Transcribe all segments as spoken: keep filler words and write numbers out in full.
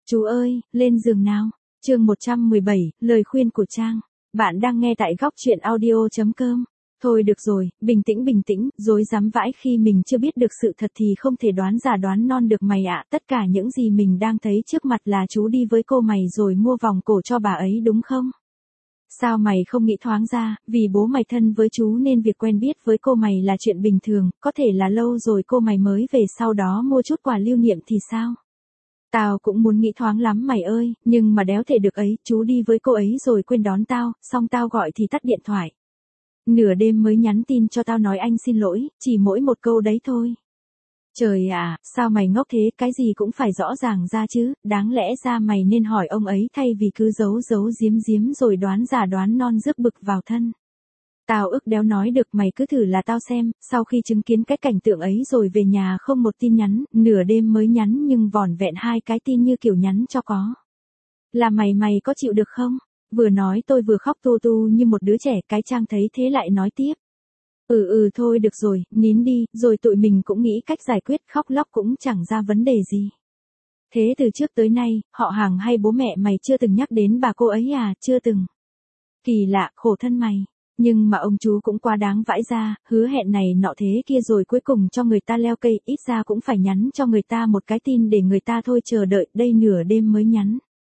Chú ơi, lên giường nào. Chương một trăm mười bảy, lời khuyên của Trang. Bạn đang nghe tại góc truyện audio chấm com. Thôi được rồi, bình tĩnh bình tĩnh, dối dám vãi khi mình chưa biết được sự thật thì không thể đoán giả đoán non được mày ạ. Tất cả những gì mình đang thấy trước mặt là chú đi với cô mày rồi mua vòng cổ cho bà ấy đúng không? Sao mày không nghĩ thoáng ra, vì bố mày thân với chú nên việc quen biết với cô mày là chuyện bình thường, có thể là lâu rồi cô mày mới về sau đó mua chút quà lưu niệm thì sao? Tao cũng muốn nghĩ thoáng lắm mày ơi, nhưng mà đéo thể được ấy, chú đi với cô ấy rồi quên đón tao, xong tao gọi thì tắt điện thoại. Nửa đêm mới nhắn tin cho tao nói anh xin lỗi, chỉ mỗi một câu đấy thôi. Trời ạ, sao mày ngốc thế, cái gì cũng phải rõ ràng ra chứ, đáng lẽ ra mày nên hỏi ông ấy thay vì cứ giấu giấu giếm giếm rồi đoán giả đoán non rước bực vào thân. Tao ức đéo nói được mày cứ thử là tao xem, sau khi chứng kiến cái cảnh tượng ấy rồi về nhà không một tin nhắn, nửa đêm mới nhắn nhưng vỏn vẹn hai cái tin như kiểu nhắn cho có. Là mày mày có chịu được không? Vừa nói tôi vừa khóc tu tu như một đứa trẻ, cái Trang thấy thế lại nói tiếp. Ừ ừ thôi được rồi, nín đi, rồi tụi mình cũng nghĩ cách giải quyết, khóc lóc cũng chẳng ra vấn đề gì. Thế từ trước tới nay, họ hàng hay bố mẹ mày chưa từng nhắc đến bà cô ấy à, chưa từng. Kỳ lạ, khổ thân mày. Nhưng mà ông chú cũng quá đáng vãi ra, hứa hẹn này nọ thế kia rồi cuối cùng cho người ta leo cây, ít ra cũng phải nhắn cho người ta một cái tin để người ta thôi chờ đợi, đây nửa đêm mới nhắn.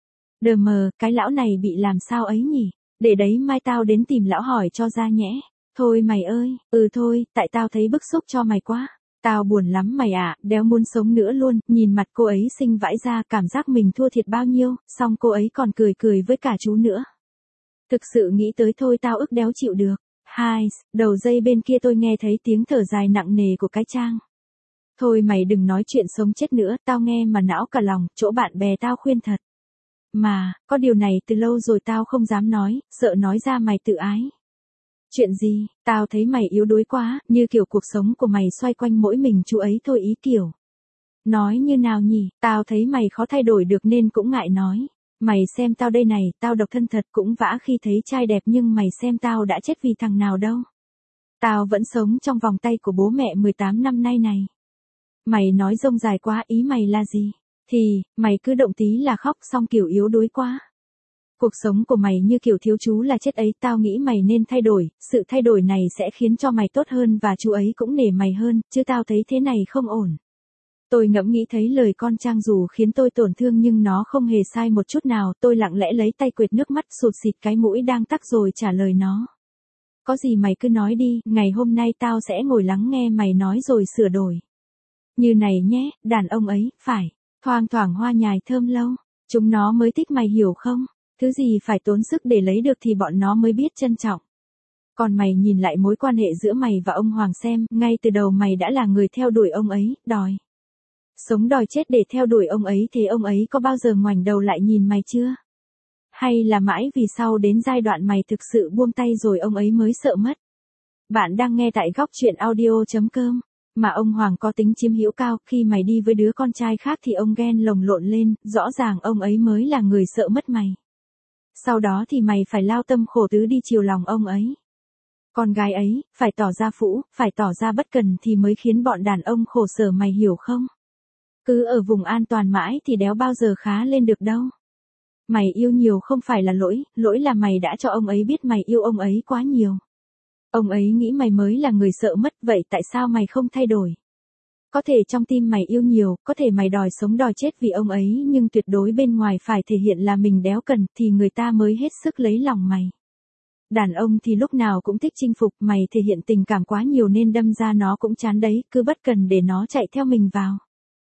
Đờ mờ, cái lão này bị làm sao ấy nhỉ? Để đấy mai tao đến tìm lão hỏi cho ra nhẽ. Thôi mày ơi, ừ thôi, tại tao thấy bức xúc cho mày quá. Tao buồn lắm mày ạ, à, đéo muốn sống nữa luôn, nhìn mặt cô ấy xinh vãi ra, cảm giác mình thua thiệt bao nhiêu, xong cô ấy còn cười cười với cả chú nữa. Thực sự nghĩ tới thôi tao ức đéo chịu được. Hai, đầu dây bên kia tôi nghe thấy tiếng thở dài nặng nề của cái Trang. Thôi mày đừng nói chuyện sống chết nữa, tao nghe mà não cả lòng, chỗ bạn bè tao khuyên thật. Mà, có điều này từ lâu rồi tao không dám nói, sợ nói ra mày tự ái. Chuyện gì, tao thấy mày yếu đuối quá, như kiểu cuộc sống của mày xoay quanh mỗi mình chú ấy thôi ý kiểu. Nói như nào nhỉ, tao thấy mày khó thay đổi được nên cũng ngại nói. Mày xem tao đây này, tao độc thân thật cũng vã khi thấy trai đẹp nhưng mày xem tao đã chết vì thằng nào đâu. Tao vẫn sống trong vòng tay của bố mẹ mười tám năm nay này. Mày nói rông dài quá, ý mày là gì? Thì, mày cứ động tí là khóc xong kiểu yếu đuối quá. Cuộc sống của mày như kiểu thiếu chú là chết ấy, tao nghĩ mày nên thay đổi, sự thay đổi này sẽ khiến cho mày tốt hơn và chú ấy cũng nể mày hơn, chứ tao thấy thế này không ổn. Tôi ngẫm nghĩ thấy lời con Trang dù khiến tôi tổn thương nhưng nó không hề sai một chút nào, tôi lặng lẽ lấy tay quệt nước mắt sụt xịt cái mũi đang tắc rồi trả lời nó. Có gì mày cứ nói đi, ngày hôm nay tao sẽ ngồi lắng nghe mày nói rồi sửa đổi. Như này nhé, đàn ông ấy, phải, thoang thoảng hoa nhài thơm lâu, chúng nó mới thích mày hiểu không? Thứ gì phải tốn sức để lấy được thì bọn nó mới biết trân trọng. Còn mày nhìn lại mối quan hệ giữa mày và ông Hoàng xem, ngay từ đầu mày đã là người theo đuổi ông ấy, đòi. Sống đòi chết để theo đuổi ông ấy thì ông ấy có bao giờ ngoảnh đầu lại nhìn mày chưa? Hay là mãi vì sau đến giai đoạn mày thực sự buông tay rồi ông ấy mới sợ mất? Bạn đang nghe tại góc truyện audio chấm com. Mà ông Hoàng có tính chiếm hữu cao, khi mày đi với đứa con trai khác thì ông ghen lồng lộn lên, rõ ràng ông ấy mới là người sợ mất mày. Sau đó thì mày phải lao tâm khổ tứ đi chiều lòng ông ấy. Con gái ấy, phải tỏ ra phũ, phải tỏ ra bất cần thì mới khiến bọn đàn ông khổ sở mày hiểu không? Cứ ở vùng an toàn mãi thì đéo bao giờ khá lên được đâu. Mày yêu nhiều không phải là lỗi, lỗi là mày đã cho ông ấy biết mày yêu ông ấy quá nhiều. Ông ấy nghĩ mày mới là người sợ mất, vậy tại sao mày không thay đổi? Có thể trong tim mày yêu nhiều, có thể mày đòi sống đòi chết vì ông ấy nhưng tuyệt đối bên ngoài phải thể hiện là mình đéo cần thì người ta mới hết sức lấy lòng mày. Đàn ông thì lúc nào cũng thích chinh phục, mày thể hiện tình cảm quá nhiều nên đâm ra nó cũng chán đấy, cứ bất cần để nó chạy theo mình vào.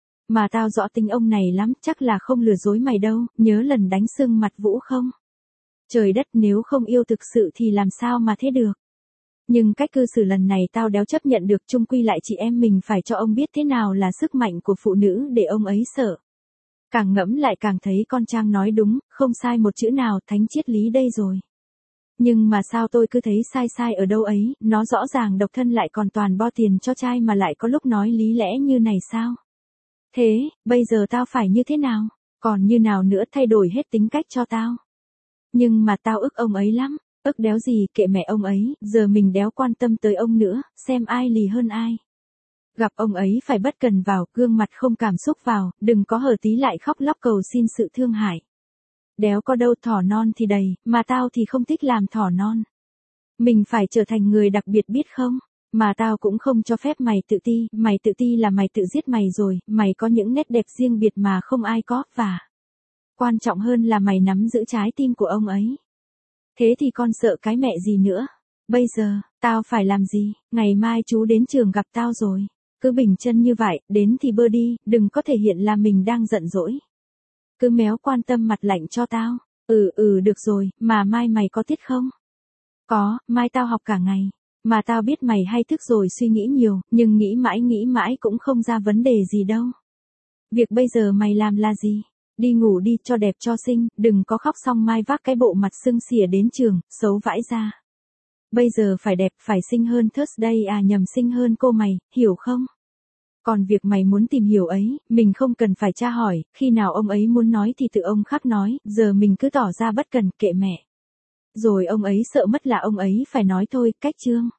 Mà tao rõ tính ông này lắm, chắc là không lừa dối mày đâu, nhớ lần đánh sưng mặt Vũ không? Trời đất, nếu không yêu thực sự thì làm sao mà thế được? Nhưng cách cư xử lần này tao đéo chấp nhận được, chung quy lại chị em mình phải cho ông biết thế nào là sức mạnh của phụ nữ để ông ấy sợ. Càng ngẫm lại càng thấy con Trang nói đúng, không sai một chữ nào, thánh triết lý đây rồi. Nhưng mà sao tôi cứ thấy sai sai ở đâu ấy, nó rõ ràng độc thân lại còn toàn bo tiền cho trai mà lại có lúc nói lý lẽ như này sao? Thế, bây giờ tao phải như thế nào? Còn như nào nữa, thay đổi hết tính cách cho tao. Nhưng mà tao ức ông ấy lắm, ức đéo gì, kệ mẹ ông ấy, giờ mình đéo quan tâm tới ông nữa, xem ai lì hơn ai. Gặp ông ấy phải bất cần vào, gương mặt không cảm xúc vào, đừng có hở tí lại khóc lóc cầu xin sự thương hại. Đéo có đâu, thỏ non thì đầy, mà tao thì không thích làm thỏ non. Mình phải trở thành người đặc biệt biết không? Mà tao cũng không cho phép mày tự ti, mày tự ti là mày tự giết mày rồi, mày có những nét đẹp riêng biệt mà không ai có, và quan trọng hơn là mày nắm giữ trái tim của ông ấy. Thế thì con sợ cái mẹ gì nữa? Bây giờ, tao phải làm gì? Ngày mai chú đến trường gặp tao rồi. Cứ bình chân như vậy, đến thì bơ đi, đừng có thể hiện là mình đang giận dỗi. Cứ méo quan tâm mặt lạnh cho tao. Ừ ừ được rồi, mà mai mày có tiết không? Có, mai tao học cả ngày. Mà tao biết mày hay thức rồi suy nghĩ nhiều, nhưng nghĩ mãi nghĩ mãi cũng không ra vấn đề gì đâu. Việc bây giờ mày làm là gì? Đi ngủ đi cho đẹp cho xinh, đừng có khóc xong mai vác cái bộ mặt sưng xỉa đến trường, xấu vãi ra. Bây giờ phải đẹp, phải xinh hơn Thursday à nhầm xinh hơn cô mày, hiểu không? Còn việc mày muốn tìm hiểu ấy, mình không cần phải tra hỏi, khi nào ông ấy muốn nói thì tự ông khắc nói, giờ mình cứ tỏ ra bất cần, kệ mẹ. Rồi ông ấy sợ mất là ông ấy phải nói thôi, cách chương.